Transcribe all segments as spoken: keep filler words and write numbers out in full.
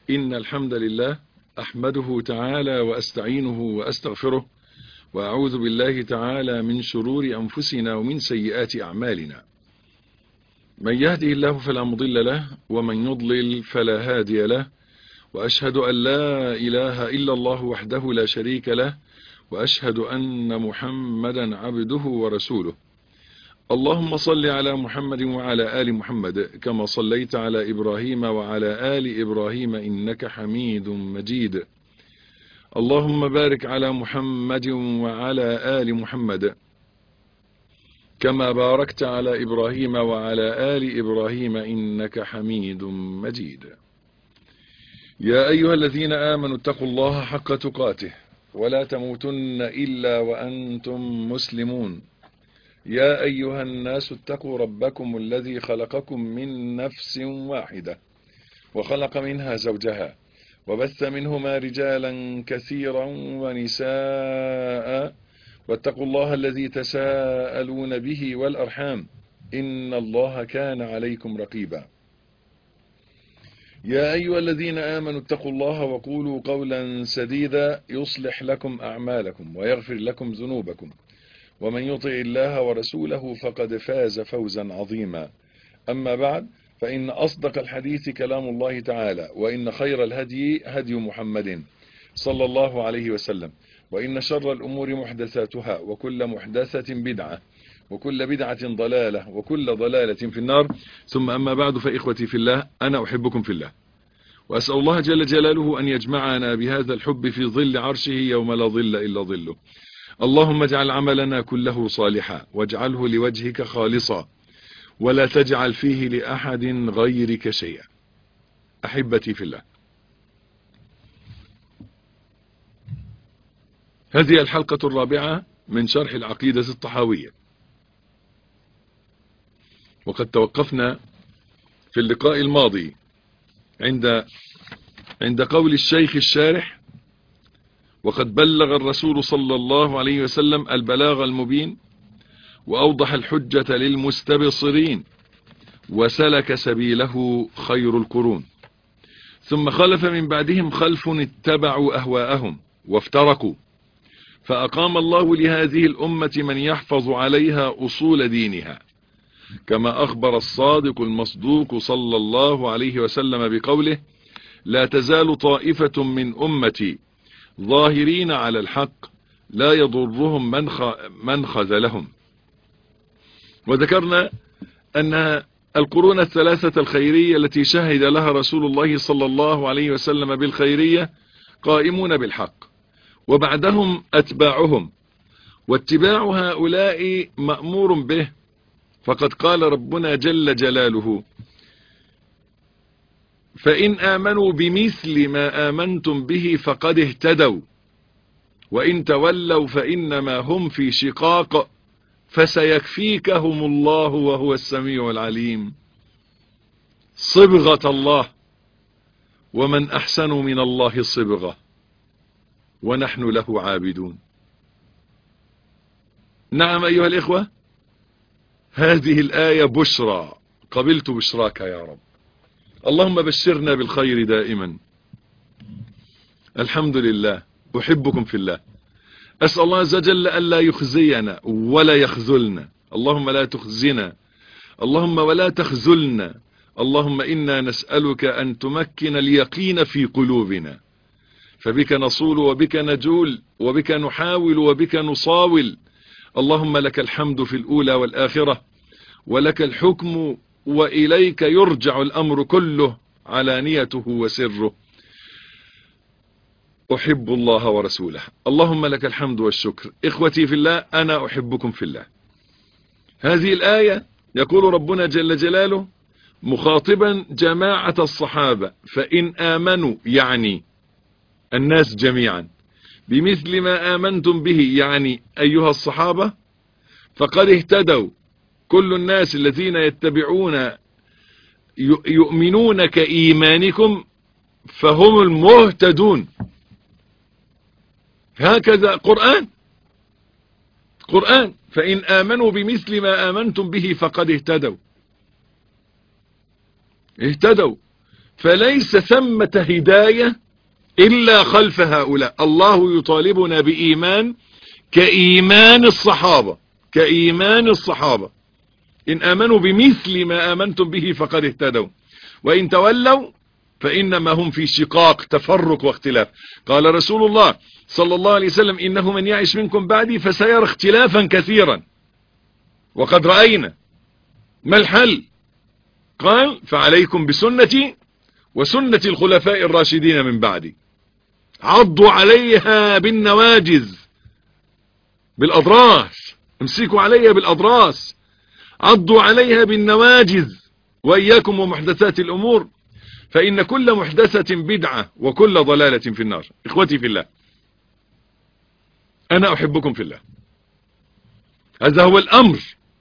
إن الحمد لله أحمده تعالى وأستعينه وأستغفره، وأعوذ بالله تعالى من شرور أنفسنا ومن سيئات أعمالنا. من يهده الله فلا مضل له، ومن يضلل فلا هادي له، وأشهد أن لا إله إلا الله وحده لا شريك له، وأشهد أن محمدا عبده ورسوله. اللهم صل على محمد وعلى آل محمد كما صليت على إبراهيم وعلى آل إبراهيم إنك حميد مجيد. اللهم بارك على محمد وعلى آل محمد كما باركت على إبراهيم وعلى آل إبراهيم إنك حميد مجيد. يا أيها الذين آمنوا اتقوا الله حق تقاته ولا تموتن إلا وأنتم مسلمون. يا أيها الناس اتقوا ربكم الذي خلقكم من نفس واحدة وخلق منها زوجها وبث منهما رجالا كثيرا ونساء، واتقوا الله الذي تساءلون به والأرحام إن الله كان عليكم رقيبا. يا أيها الذين آمنوا اتقوا الله وقولوا قولا سديدا يصلح لكم أعمالكم ويغفر لكم ذنوبكم، ومن يطع الله ورسوله فقد فاز فوزا عظيما. أما بعد، فإن أصدق الحديث كلام الله تعالى، وإن خير الهدي هدي محمد صلى الله عليه وسلم، وإن شر الأمور محدثاتها، وكل محدثة بدعة، وكل بدعة ضلالة، وكل ضلالة في النار. ثم أما بعد، فإخوتي في الله، أنا أحبكم في الله، وأسأل الله جل جلاله أن يجمعنا بهذا الحب في ظل عرشه يوم لا ظل إلا ظله. اللهم اجعل عملنا كله صالحا، واجعله لوجهك خالصا، ولا تجعل فيه لأحد غيرك شيئا. أحبتي في الله، هذه الحلقة الرابعة من شرح العقيدة الطحاوية، وقد توقفنا في اللقاء الماضي عند عند قول الشيخ الشارح: وقد بلغ الرسول صلى الله عليه وسلم البلاغ المبين، وأوضح الحجة للمستبصرين، وسلك سبيله خير القرون. ثم خلف من بعدهم خلف اتبعوا أهواءهم وافترقوا، فأقام الله لهذه الأمة من يحفظ عليها أصول دينها، كما أخبر الصادق المصدوق صلى الله عليه وسلم بقوله: لا تزال طائفة من أمتي ظاهرين على الحق لا يضرهم من من خذلهم. وذكرنا أن القرون الثلاثة الخيرية التي شهد لها رسول الله صلى الله عليه وسلم بالخيرية قائمون بالحق، وبعدهم أتباعهم، واتباع هؤلاء مأمور به، فقد قال ربنا جل جلاله: فإن آمنوا بمثل ما آمنتم به فقد اهتدوا، وإن تولوا فإنما هم في شقاق فسيكفيكهم الله وهو السميع العليم. صبغة الله، ومن أحسن من الله صبغة، ونحن له عابدون. نعم أيها الإخوة، هذه الآية بشرى، قبلت بشراك يا رب، اللهم بشرنا بالخير دائما. الحمد لله، أحبكم في الله، أسأل الله عز وجل ألا يخزينا ولا يخذلنا. اللهم لا تخزنا، اللهم ولا تخذلنا. اللهم إنا نسألك أن تمكن اليقين في قلوبنا، فبك نصول وبك نجول وبك نحاول وبك نصاول. اللهم لك الحمد في الأولى والآخرة، ولك الحكم وإليك يرجع الأمر كله، علانيته وسره. أحب الله ورسوله، اللهم لك الحمد والشكر. إخوتي في الله، أنا أحبكم في الله. هذه الآية يقول ربنا جل جلاله مخاطبا جماعة الصحابة: فإن آمنوا، يعني الناس جميعا، بمثل ما آمنتم به، يعني أيها الصحابة، فقد اهتدوا. كل الناس الذين يتبعون يؤمنون كإيمانكم فهم المهتدون. هكذا قرآن قرآن فإن آمنوا بمثل ما آمنتم به فقد اهتدوا اهتدوا فليس ثمة هداية إلا خلف هؤلاء. الله يطالبنا بإيمان كإيمان الصحابة، كإيمان الصحابة. إن آمنوا بمثل ما آمنتم به فقد اهتدوا، وإن تولوا فإنما هم في شقاق، تفرق واختلاف. قال رسول الله صلى الله عليه وسلم: إنه من يعش منكم بعدي فسيرى اختلافا كثيرا وقد رأينا. ما الحل؟ قال: فعليكم بسنتي وسنة الخلفاء الراشدين من بعدي، عضوا عليها بالنواجذ، بالأضراس، امسكوا عليها بالأضراس، عضوا عليها بالنواجذ، وإياكم ومحدثات الأمور فإن كل محدثة بدعة وكل ضلالة في النار. إخوتي في الله، أنا أحبكم في الله. هذا هو الأمر،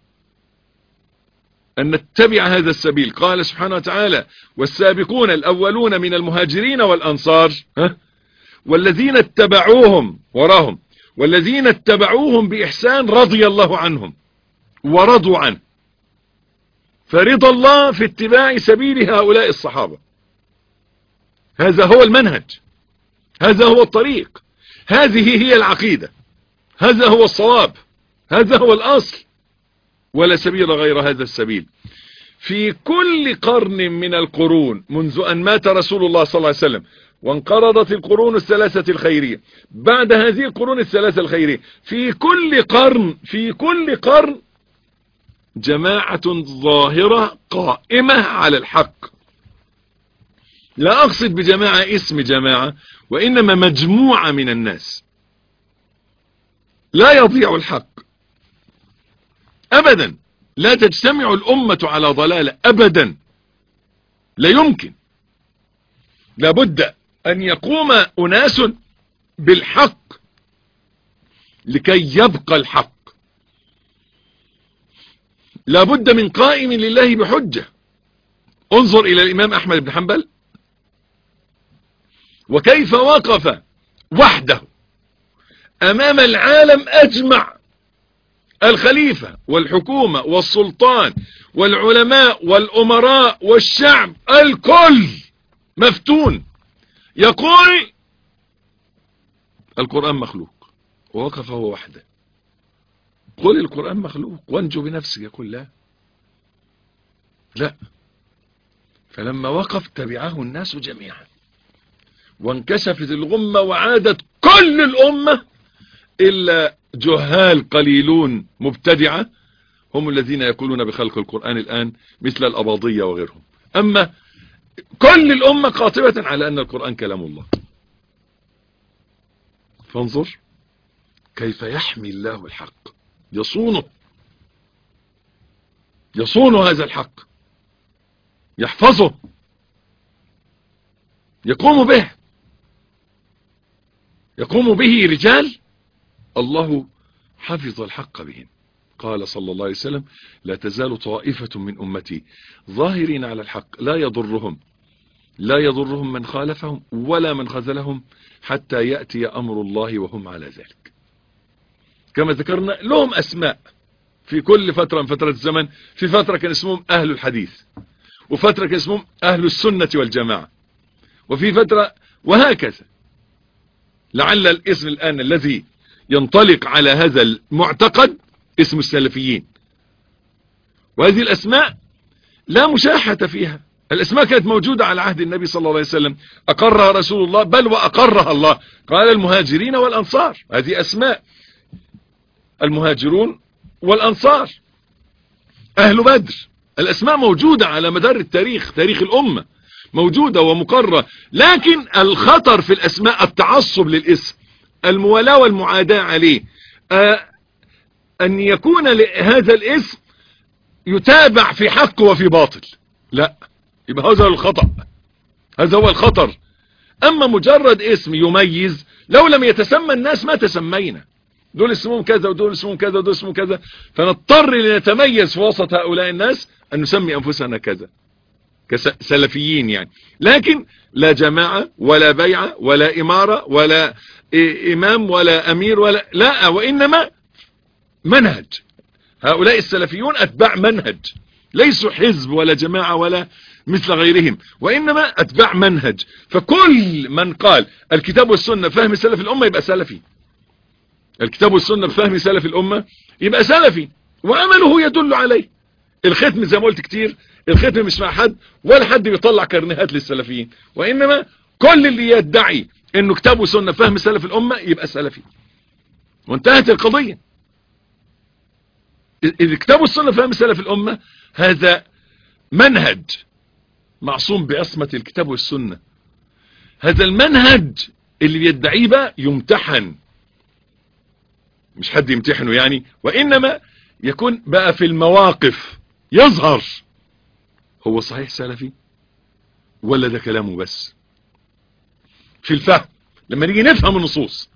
أن نتبع هذا السبيل. قال سبحانه وتعالى: والسابقون الأولون من المهاجرين والأنصار ها والذين اتبعوهم وراهم والذين اتبعوهم بإحسان رضي الله عنهم ورضوا عنه. فرضا الله في اتباع سبيل هؤلاء الصحابة. هذا هو المنهج، هذا هو الطريق، هذه هي العقيدة، هذا هو الصواب، هذا هو الأصل، ولا سبيل غير هذا السبيل. في كل قرن من القرون منذ أن مات رسول الله صلى الله عليه وسلم وانقرضت القرون الثلاثة الخيرية، بعد هذه القرون الثلاثة الخيرية، في كل قرن في كل قرن جماعة ظاهرة قائمة على الحق. لا أقصد بجماعة اسم جماعة، وإنما مجموعة من الناس. لا يضيع الحق أبدا، لا تجتمع الأمة على ضلالة أبدا، لا يمكن. لابد أن يقوم أناس بالحق لكي يبقى الحق. لابد من قائم لله بحجة. انظر إلى الإمام أحمد بن حنبل وكيف وقف وحده أمام العالم أجمع، الخليفة والحكومة والسلطان والعلماء والأمراء والشعب، الكل مفتون، يقول القرآن مخلوق، ووقف هو وحده. قل القرآن مخلوق وانجو بنفسك، يقول لا لا. فلما وقف تبعه الناس جميعا، وانكشفت الغمة وعادت كل الأمة إلا جهال قليلون مبتدعة هم الذين يقولون بخلق القرآن الآن مثل الأباضية وغيرهم. أما كل الأمة قاطبة على أن القرآن كلام الله. فانظر كيف يحمي الله الحق، يصونه، يصون هذا الحق، يحفظه، يقوم به، يقوم به رجال الله حفظ الحق بهم. قال صلى الله عليه وسلم: لا تزال طائفة من أمتي ظاهرين على الحق لا يضرهم لا يضرهم من خالفهم ولا من خذلهم حتى يأتي أمر الله وهم على ذلك. كما ذكرنا لهم أسماء في كل فترة من فترة الزمن. في فترة كان اسمهم أهل الحديث، وفترة كان اسمهم أهل السنة والجماعة، وفي فترة وهكذا. لعل الاسم الآن الذي ينطلق على هذا المعتقد اسم السلفيين. وهذه الأسماء لا مشاحة فيها، الأسماء كانت موجودة على عهد النبي صلى الله عليه وسلم، أقرها رسول الله، بل وأقرها الله. قال المهاجرين والأنصار، هذه أسماء المهاجرون والأنصار، أهل بدر. الأسماء موجودة على مدار التاريخ، تاريخ الأمة موجودة ومقررة. لكن الخطر في الأسماء التعصب للاسم، الموالاة والمعاداة عليه، آه أن يكون هذا الاسم يتابع في حق وفي باطل. لا، يبقى هذا الخطأ، هذا هو الخطر. أما مجرد اسم يميز، لو لم يتسمى الناس ما تسمينا، دول اسمهم كذا ودول اسمهم كذا ودول اسمهم كذا، فنضطر لنتميز في وسط هؤلاء الناس أن نسمي أنفسنا كذا كسلفيين يعني. لكن لا جماعة ولا بيعة ولا إمارة ولا إمام ولا أمير ولا لا، وإنما منهج. هؤلاء السلفيون أتباع منهج، ليسوا حزب ولا جماعة ولا مثل غيرهم، وإنما أتباع منهج. فكل من قال الكتاب والسنة فهم سلف الأمة يبقى سلفي، الكتاب والسنة بفهم سلف الأمة يبقى سلفي، وعمله يدل عليه. الختم زي ما قلت كتير، الختم مش مع حد ولا حد بيطلع كرنيهات للسلفيين، وإنما كل اللي يدعي انه كتاب وسنة فهم سلف الأمة يبقى سلفي، وانتهت القضية. الكتاب والسنة فهم سلف الأمة هذا منهج معصوم بعصمة الكتاب والسنة. هذا المنهج اللي بيدعيه بقى يمتحن، مش حد يمتحنه يعني، وإنما يكون بقى في المواقف يظهر هو صحيح سلفي ولا ده كلامه بس. في الفهم لما نيجي نفهم النصوص،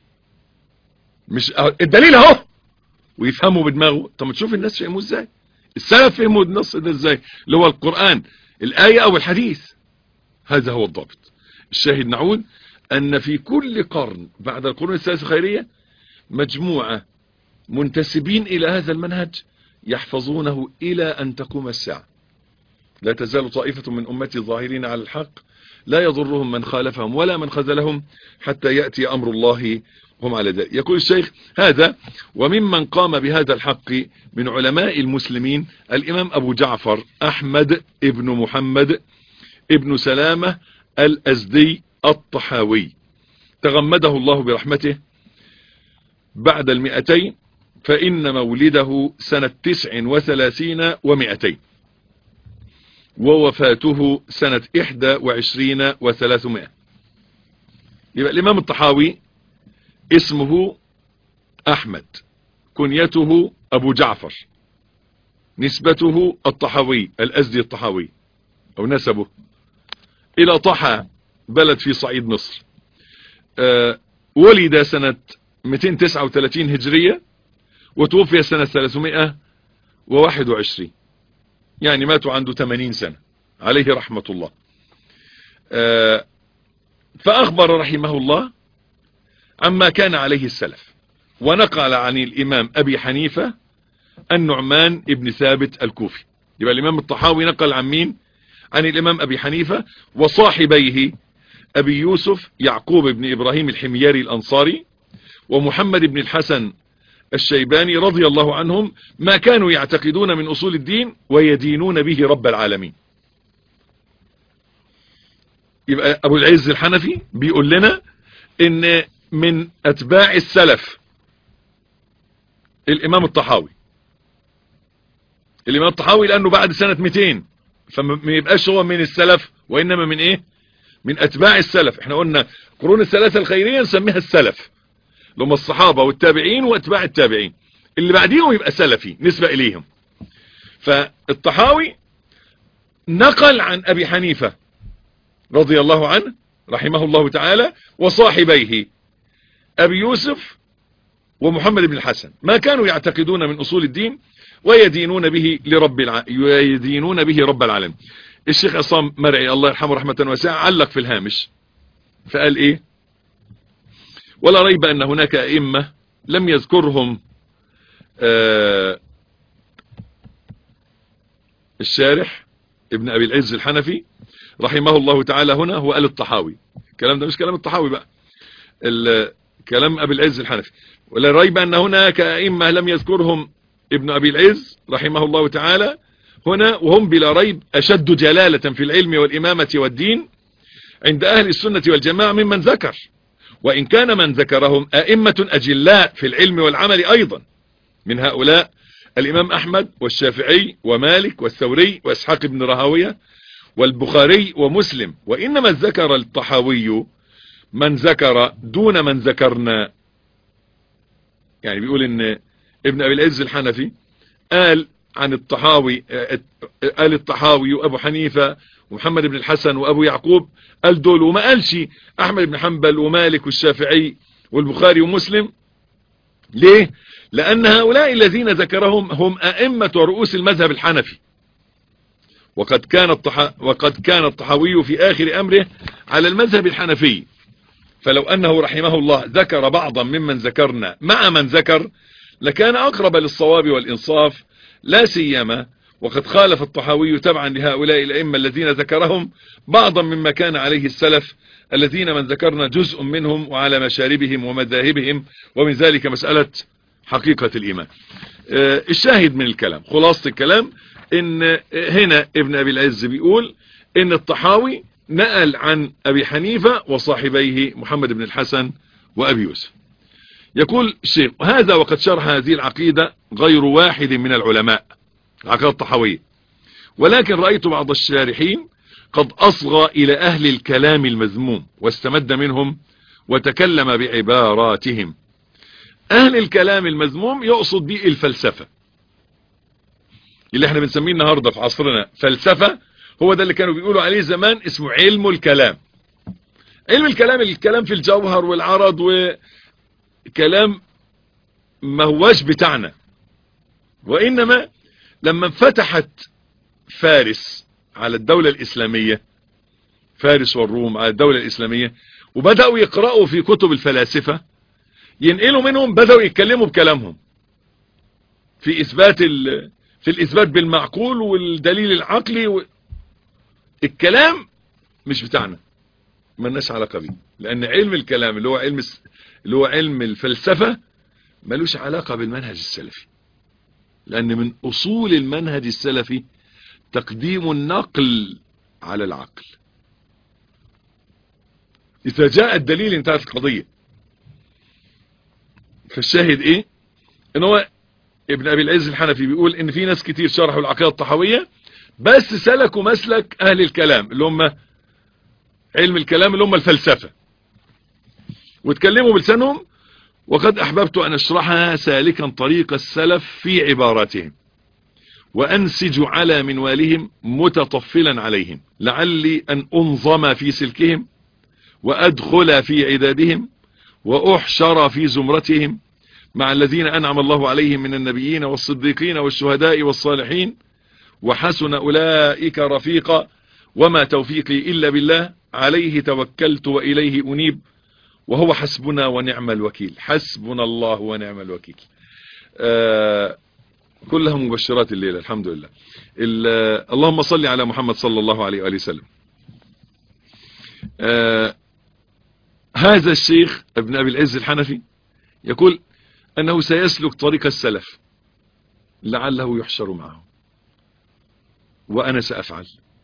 مش الدليل اهو ويفهموا بدماغه. طب ما تشوف الناس فهموا ازاي، السلف فهموا النص ده ازاي، اللي هو القرآن، الآية او الحديث. هذا هو الضابط. الشاهد نعود ان في كل قرن بعد القرون الثلاثة الخيرية مجموعة منتسبين الى هذا المنهج يحفظونه الى ان تقوم الساعة. لا تزال طائفة من امتي ظاهرين على الحق لا يضرهم من خالفهم ولا من خذلهم حتى يأتي امر الله هم على ذلك. يقول الشيخ هذا وممن قام بهذا الحق من علماء المسلمين الامام ابو جعفر احمد ابن محمد ابن سلامة الازدي الطحاوي تغمده الله برحمته بعد المئتين، فإن مولده سنة تسع وثلاثين ومئتين، ووفاته سنة إحدى وعشرين وثلاثمائة. يبقى الإمام الطحاوي اسمه أحمد، كنيته أبو جعفر، نسبته الطحاوي الأزدي الطحاوي أو نسبه إلى طحا بلد في صعيد مصر. أه ولد سنة مئتين وتسعة وثلاثين هجرية وتوفي سنة ثلاثمائة وواحد وعشرين، يعني ماتوا عنده ثمانين سنة عليه رحمة الله. أه فأخبر رحمه الله عما كان عليه السلف، ونقل عن الإمام أبي حنيفة النعمان ابن ثابت الكوفي. يبقى الإمام الطحاوي نقل عن مين؟ عن الإمام أبي حنيفة وصاحبيه أبي يوسف يعقوب بن إبراهيم الحمياري الأنصاري ومحمد بن الحسن الشيباني رضي الله عنهم، ما كانوا يعتقدون من أصول الدين ويدينون به رب العالمين. يبقى أبو العز الحنفي بيقول لنا إن من أتباع السلف الإمام الطحاوي. الإمام الطحاوي لأنه بعد سنة مئتين، فما يبقاش هو من السلف وإنما من إيه؟ من أتباع السلف. احنا قلنا قرون الثلاثة الخيرية نسميها السلف، لهم الصحابة والتابعين واتباع التابعين، اللي بعديهم يبقى سلفي نسبة إليهم. فالطحاوي نقل عن أبي حنيفة رضي الله عنه رحمه الله تعالى وصاحبيه أبي يوسف ومحمد بن الحسن ما كانوا يعتقدون من أصول الدين ويدينون به لرب الع... يدينون به رب العالمين. الشيخ عصام مرعي الله يرحمه رحمة واسعة علق في الهامش فقال ايه: ولا ريب ان هناك ائمة لم يذكرهم آه الشارح ابن ابي العز الحنفي رحمه الله تعالى هنا. هو قال الطحاوي، الكلام ده مش كلام الطحاوي بقى، كلام ابي العز الحنفي. ولا ريب ان هناك ائمة لم يذكرهم ابن ابي العز رحمه الله تعالى هنا، وهم بلا ريب أشد جلالة في العلم والإمامة والدين عند أهل السنة والجماعة ممن ذكر، وإن كان من ذكرهم أئمة أجلاء في العلم والعمل أيضا. من هؤلاء الإمام أحمد والشافعي ومالك والثوري وإسحاق بن راهويه والبخاري ومسلم. وإنما ذكر الطحاوي من ذكر دون من ذكرنا. يعني بيقول إن ابن أبي العز الحنفي قال عن الطحاوي، قال الطحاوي وابو حنيفة ومحمد بن الحسن وابو يعقوب، قال دول، وما قالش احمد بن حنبل ومالك والشافعي والبخاري ومسلم. ليه؟ لان هؤلاء الذين ذكرهم هم ائمة ورؤوس المذهب الحنفي، وقد كان الطح... وقد كان الطحاوي في اخر امره على المذهب الحنفي، فلو انه رحمه الله ذكر بعضا ممن ذكرنا مع من ذكر لكان اقرب للصواب والانصاف، لا سيما وقد خالف الطحاوي تبعا لهؤلاء الأئمة الذين ذكرهم بعضا مما كان عليه السلف الذين من ذكرنا جزء منهم وعلى مشاربهم ومذاهبهم، ومن ذلك مسألة حقيقة الإيمان. الشاهد من الكلام، خلاصة الكلام، ان هنا ابن أبي العز بيقول ان الطحاوي نقل عن أبي حنيفة وصاحبيه محمد بن الحسن وأبي يوسف. يقول الشيخ: هذا وقد شرح هذه العقيدة غير واحد من العلماء، العقيدة الطحاوية، ولكن رأيت بعض الشارحين قد أصغى إلى أهل الكلام المذموم واستمد منهم وتكلم بعباراتهم. أهل الكلام المذموم يقصد به الفلسفة اللي احنا بنسميه النهاردة في عصرنا فلسفة، هو ده اللي كانوا بيقولوا عليه زمان اسمه علم الكلام. علم الكلام الكلام في الجوهر والعرض، وكلام ما هواش بتاعنا، وإنما لما انفتحت فارس على الدولة الإسلامية، فارس والروم على الدولة الإسلامية، وبدأوا يقرأوا في كتب الفلاسفة، ينقلوا منهم، بدأوا يتكلموا بكلامهم في إثبات ال... في الإثبات بالمعقول والدليل العقلي و... الكلام مش بتاعنا، مالناش علاقة بيه، لأن علم الكلام اللي هو علم اللي هو علم الفلسفة ملوش علاقة بالمنهج السلفي، لأن من أصول المنهج السلفي تقديم النقل على العقل. إذا جاء الدليل انتهت القضية. فالشاهد إيه؟ إن هو ابن أبي العز الحنفي بيقول إن في ناس كتير شرحوا العقيدة الطحاوية بس سلكوا مسلك أهل الكلام اللي هم علم الكلام اللي هم الفلسفة، واتكلموا بلسانهم. وقد أحببت أن أشرحها سالكا طريق السلف في عباراتهم، وأنسج على منوالهم متطفلا عليهم، لعلي أن أنظم في سلكهم وأدخل في عدادهم وأحشر في زمرتهم مع الذين أنعم الله عليهم من النبيين والصديقين والشهداء والصالحين، وحسن أولئك رفيقا، وما توفيقي إلا بالله، عليه توكلت وإليه أنيب، وهو حسبنا ونعم الوكيل. حسبنا الله ونعم الوكيل. آه كلها مبشرات الليلة، الحمد لله. اللهم صل على محمد صلى الله عليه وآله وسلم. آه هذا الشيخ ابن أبي العز الحنفي يقول أنه سيسلك طريق السلف لعله يحشر معه، وأنا سأفعل،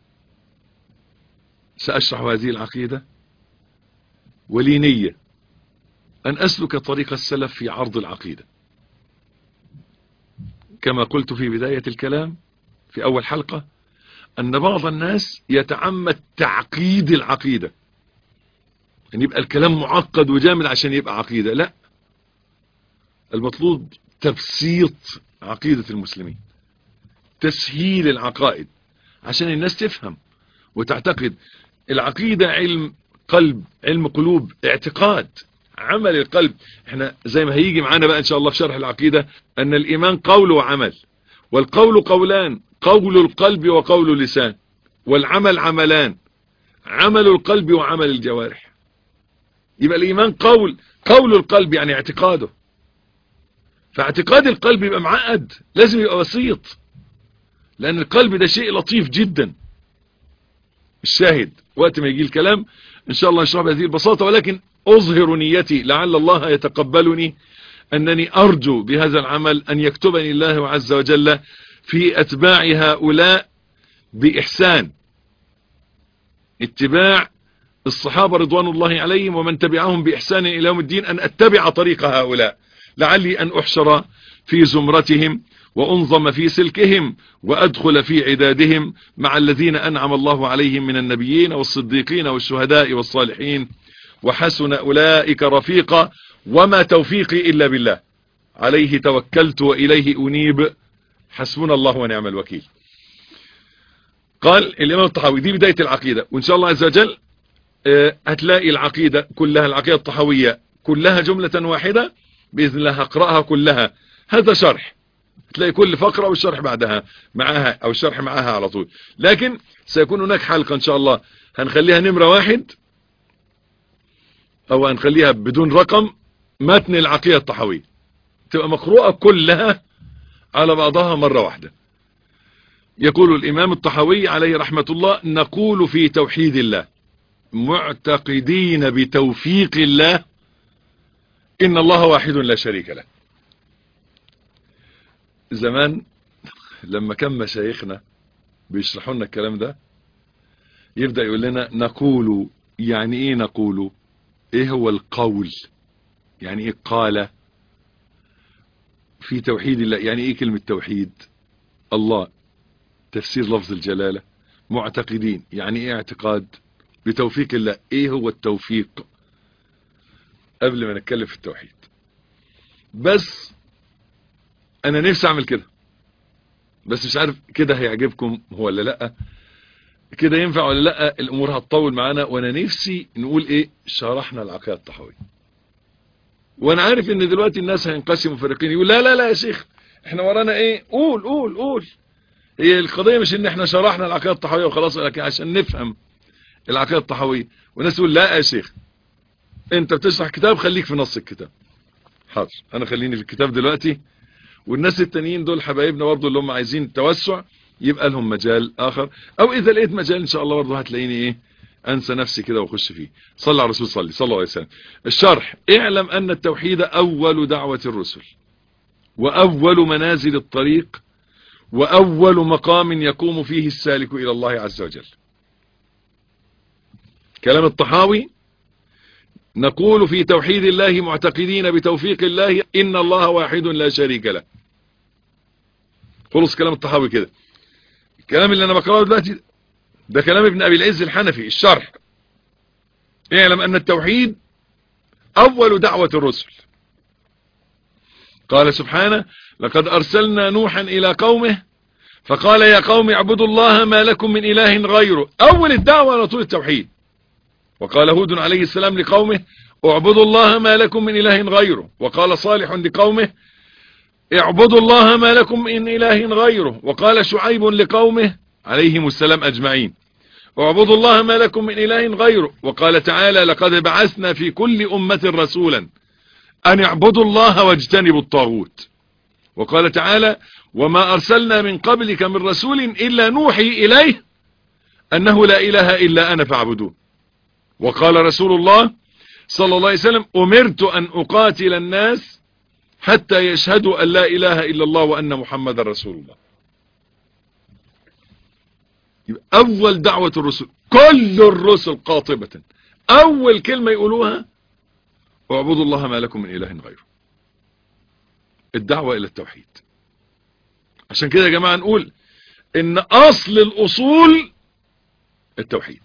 سأشرح هذه العقيدة، ولي نية أن أسلك طريق السلف في عرض العقيدة، كما قلت في بداية الكلام في أول حلقة أن بعض الناس يتعمد تعقيد العقيدة، أن يبقى الكلام معقد وجامل عشان يبقى عقيدة. لا، المطلوب تبسيط عقيدة المسلمين، تسهيل العقائد عشان الناس تفهم وتعتقد. العقيدة علم قلب، علم قلوب، اعتقاد، عمل القلب. احنا زي ما هيجي معانا بقى ان شاء الله في شرح العقيدة ان الايمان قول وعمل، والقول قولان، قول القلب وقول اللسان، والعمل عملان، عمل القلب وعمل الجوارح. يبقى الايمان قول، قول القلب يعني اعتقاده، فاعتقاد القلب يبقى معقد، لازم يبقى بسيط، لان القلب ده شيء لطيف جدا. الشاهد وقت ما يجي الكلام ان شاء الله نشرح بهذه البساطة، ولكن اظهر نيتي لعل الله يتقبلني، انني ارجو بهذا العمل ان يكتبني الله عز وجل في اتباع هؤلاء باحسان، اتباع الصحابة رضوان الله عليهم ومن تبعهم باحسان الى يوم الدين، ان اتبع طريق هؤلاء، لعلي ان احشر في زمرتهم وانظم في سلكهم وادخل في عدادهم مع الذين انعم الله عليهم من النبيين والصديقين والشهداء والصالحين، وحسن اولئك رفيقا، وما توفيقي الا بالله، عليه توكلت واليه انيب، حسبنا الله ونعم الوكيل. قال الامام الطحاوي، دي بداية العقيدة، وان شاء الله عز وجل هتلاقي العقيدة كلها، العقيدة الطحاوية كلها جملة واحدة بإذن الله، هقرأها كلها، هذا شرح، تلاقي كل فقرة والشرح بعدها معها او الشرح معها على طول. لكن سيكون هناك حلقة ان شاء الله هنخليها نمرة واحد او هنخليها بدون رقم، متن العقيدة الطحاوية، تبقى مقروءة كلها على بعضها مرة واحدة. يقول الإمام الطحاوي عليه رحمة الله: نقول في توحيد الله معتقدين بتوفيق الله إن الله واحد لا شريك له. زمان لما كان مشايخنا بيشرحوا لنا الكلام ده يبدأ يقول لنا نقول. يعني ايه نقول؟ ايه هو القول؟ يعني ايه قال في توحيد الله؟ يعني ايه كلمة توحيد؟ الله تفسير لفظ الجلالة. معتقدين يعني ايه اعتقاد؟ بتوفيق الله. ايه هو التوفيق؟ قبل ما نتكلم في التوحيد بس انا نفسي اعمل كده، بس مش عارف كده هيعجبكم ولا لا، كده ينفع ولا لا. الامور هتطول معانا، وانا نفسي نقول ايه؟ شرحنا العقيدة الطحاوية. وانا عارف ان دلوقتي الناس هينقسموا فريقين، يقول لا لا لا يا شيخ احنا ورانا ايه؟ قول قول قول. هي القضية مش ان احنا شرحنا العقيدة الطحاوية وخلاص، لكن عشان نفهم العقيدة الطحاوية. وناس تقول لا يا شيخ انت بتشرح كتاب، خليك في نص الكتاب. حاضر، انا خليني في الكتاب دلوقتي، والناس التانيين دول حبايبنا برضه اللي هم عايزين توسع يبقى لهم مجال اخر، او اذا لقيت مجال ان شاء الله برضه هتلاقيني ايه انسى نفسي كده واخش فيه. صلى على الرسول، صلي صلى الله عليه وسلم. الشرح: اعلم ان التوحيد اول دعوة الرسل، واول منازل الطريق، واول مقام يقوم فيه السالك الى الله عز وجل. كلام الطحاوي: نقول في توحيد الله معتقدين بتوفيق الله ان الله واحد لا شريك له. خلص كلام الطحاوي كده. الكلام اللي انا بقراه دلوقتي ده كلام ابن ابي العز الحنفي، الشرح: اعلم ان التوحيد اول دعوة الرسل. قال سبحانه: لقد ارسلنا نوحا الى قومه فقال يا قوم اعبدوا الله ما لكم من اله غيره. اول الدعوة على طول التوحيد. وقال هود عليه السلام لقومه: اعبدوا الله ما لكم من اله غيره. وقال صالح لقومه: اعبدوا الله ما لكم من اله غيره. وقال شعيب لقومه عليهم السلام اجمعين: اعبدوا الله ما لكم من اله غيره. وقال تعالى: لقد بعثنا في كل امة رسولا ان اعبدوا الله واجتنبوا الطاغوت. وقال تعالى: وما ارسلنا من قبلك من رسول الا نوحي اليه انه لا اله الا انا فاعبدون. وقال رسول الله صلى الله عليه وسلم: امرت ان اقاتل الناس حتى يشهدوا ان لا اله الا الله وان محمد رسول الله. اول دعوة الرسل، كل الرسل قاطبة اول كلمة يقولوها: اعبدوا الله ما لكم من اله غيره. الدعوة الى التوحيد. عشان كده يا جماعة نقول ان اصل الاصول التوحيد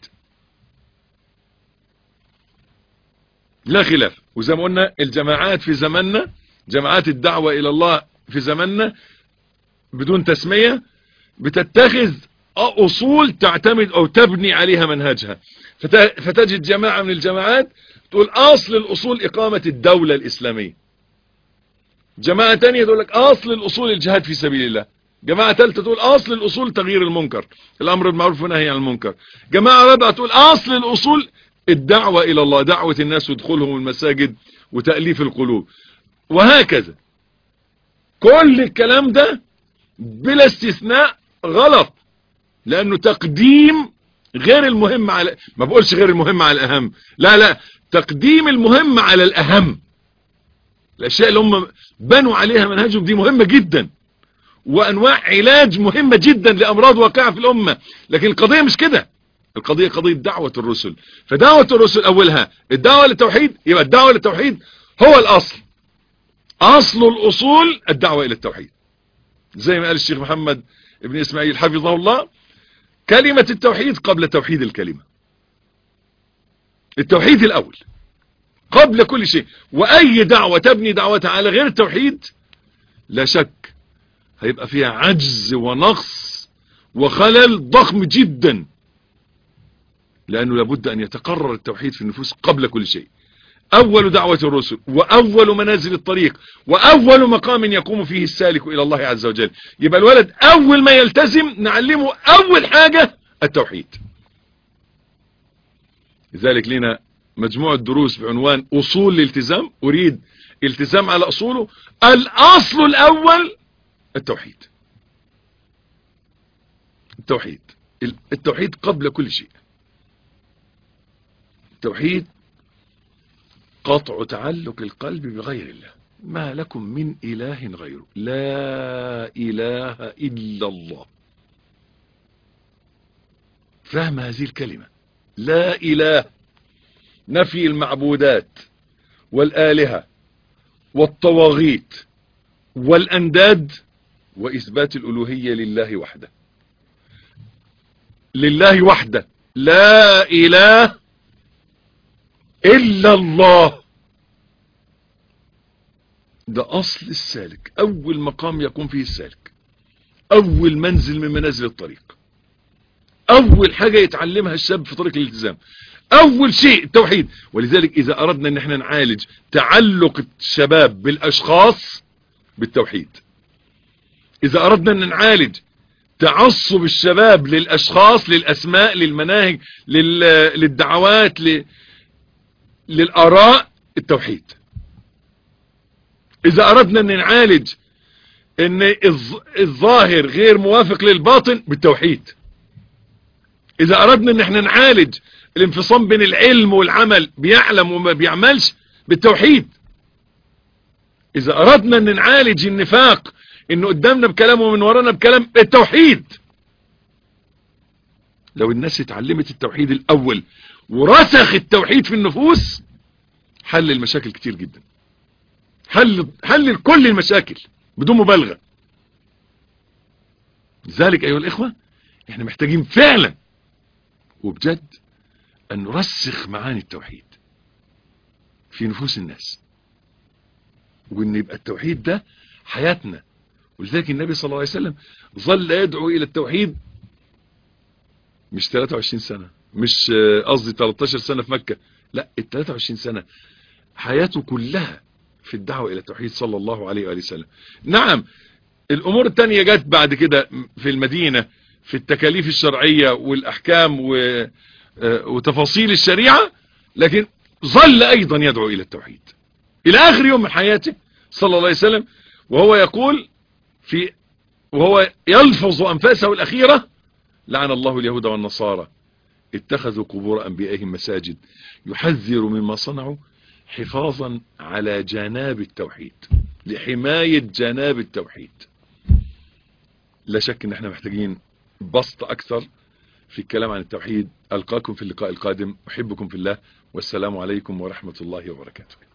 لا خلاف. وزي ما قلنا الجماعات في زماننا، جماعات الدعوة الى الله في زماننا بدون تسمية بتتخذ اصول تعتمد او تبني عليها منهجها. فتجد جماعة من الجماعات تقول اصل الاصول اقامة الدولة الاسلامية. جماعة تانية تقول لك اصل الاصول الجهاد في سبيل الله. جماعة ثالثة تقول اصل الاصول تغيير المنكر، الامر بالمعروف والنهي عن المنكر. جماعة رابعة تقول اصل الاصول الدعوة الى الله، دعوة الناس ودخولهم المساجد وتأليف القلوب، وهكذا. كل الكلام ده بلا استثناء غلط، لانه تقديم غير المهم على، ما بقولش غير المهم على الاهم، لا لا، تقديم المهم على الاهم. الاشياء اللي هم بنوا عليها منهجهم دي مهمة جدا، وانواع علاج مهمة جدا لامراض واقعة في الامة، لكن القضية مش كده. القضية قضية دعوة الرسل. فدعوة الرسل اولها الدعوة للتوحيد، يبقى الدعوة للتوحيد هو الاصل، اصل الاصول الدعوة الى التوحيد. زي ما قال الشيخ محمد ابن اسماعيل حفظه الله: كلمة التوحيد قبل توحيد الكلمة. التوحيد الاول قبل كل شيء. واي دعوة تبني دعوتها على غير التوحيد لا شك هيبقى فيها عجز ونقص وخلل ضخم جدا، لانه لابد ان يتقرر التوحيد في النفوس قبل كل شيء. اول دعوة الرسل، واول منازل الطريق، واول مقام يقوم فيه السالك الى الله عز وجل. يبقى الولد اول ما يلتزم نعلمه اول حاجة التوحيد. لذلك لنا مجموعة دروس بعنوان اصول الالتزام. اريد التزام على اصوله. الاصل الاول التوحيد. التوحيد. التوحيد قبل كل شيء. التوحيد قطع تعلق القلب بغير الله. ما لكم من إله غيره، لا إله إلا الله. فهم هذه الكلمة، لا إله، نفي المعبودات والآلهة والطواغيت والأنداد، وإثبات الألوهية لله وحده. لله وحده، لا إله إلا الله. ده أصل السالك، أول مقام يقوم فيه السالك، أول منزل من منازل الطريق، أول حاجة يتعلمها الشاب في طريق الالتزام، أول شيء التوحيد. ولذلك إذا أردنا أن احنا نعالج تعلق الشباب بالأشخاص، بالتوحيد. إذا أردنا أن نعالج تعصب الشباب للأشخاص، للأسماء، للمناهج، للدعوات، للآراء، التوحيد. إذا أردنا أن نعالج أن الظاهر غير موافق للباطن، بالتوحيد. إذا أردنا أن احنا نعالج الانفصام بين العلم والعمل، بيعلم وما بيعملش، بالتوحيد. إذا أردنا أن نعالج النفاق، إنه قدامنا بكلام ومن ورانا بكلام، بالتوحيد. لو الناس اتعلمت التوحيد الأول ورسخ التوحيد في النفوس، حل المشاكل كتير جدا، حل حل كل المشاكل بدون مبالغة. لذلك أيها الإخوة، احنا محتاجين فعلا وبجد أن نرسخ معاني التوحيد في نفوس الناس، وأن يبقى التوحيد ده حياتنا. ولذلك النبي صلى الله عليه وسلم ظل يدعو إلى التوحيد مش ثلاثة وعشرين سنة، مش قصدي ثلاثة عشر سنة في مكة، لا، ال ثلاثة وعشرين سنة حياته كلها في الدعوة إلى التوحيد صلى الله عليه وآله وسلم. نعم، الأمور التانية جت بعد كده في المدينة، في التكاليف الشرعية والأحكام وتفاصيل الشريعة، لكن ظل أيضا يدعو إلى التوحيد إلى آخر يوم من حياته صلى الله عليه وسلم، وهو يقول في وهو يلفظ أنفاسه الأخيرة: لعن الله اليهود والنصارى اتخذوا قبور أنبيائهم مساجد، يحذر مما صنعوا حفاظا على جناب التوحيد، لحماية جناب التوحيد. لا شك ان احنا محتاجين بسط اكثر في الكلام عن التوحيد. القاكم في اللقاء القادم، احبكم في الله، والسلام عليكم ورحمة الله وبركاته.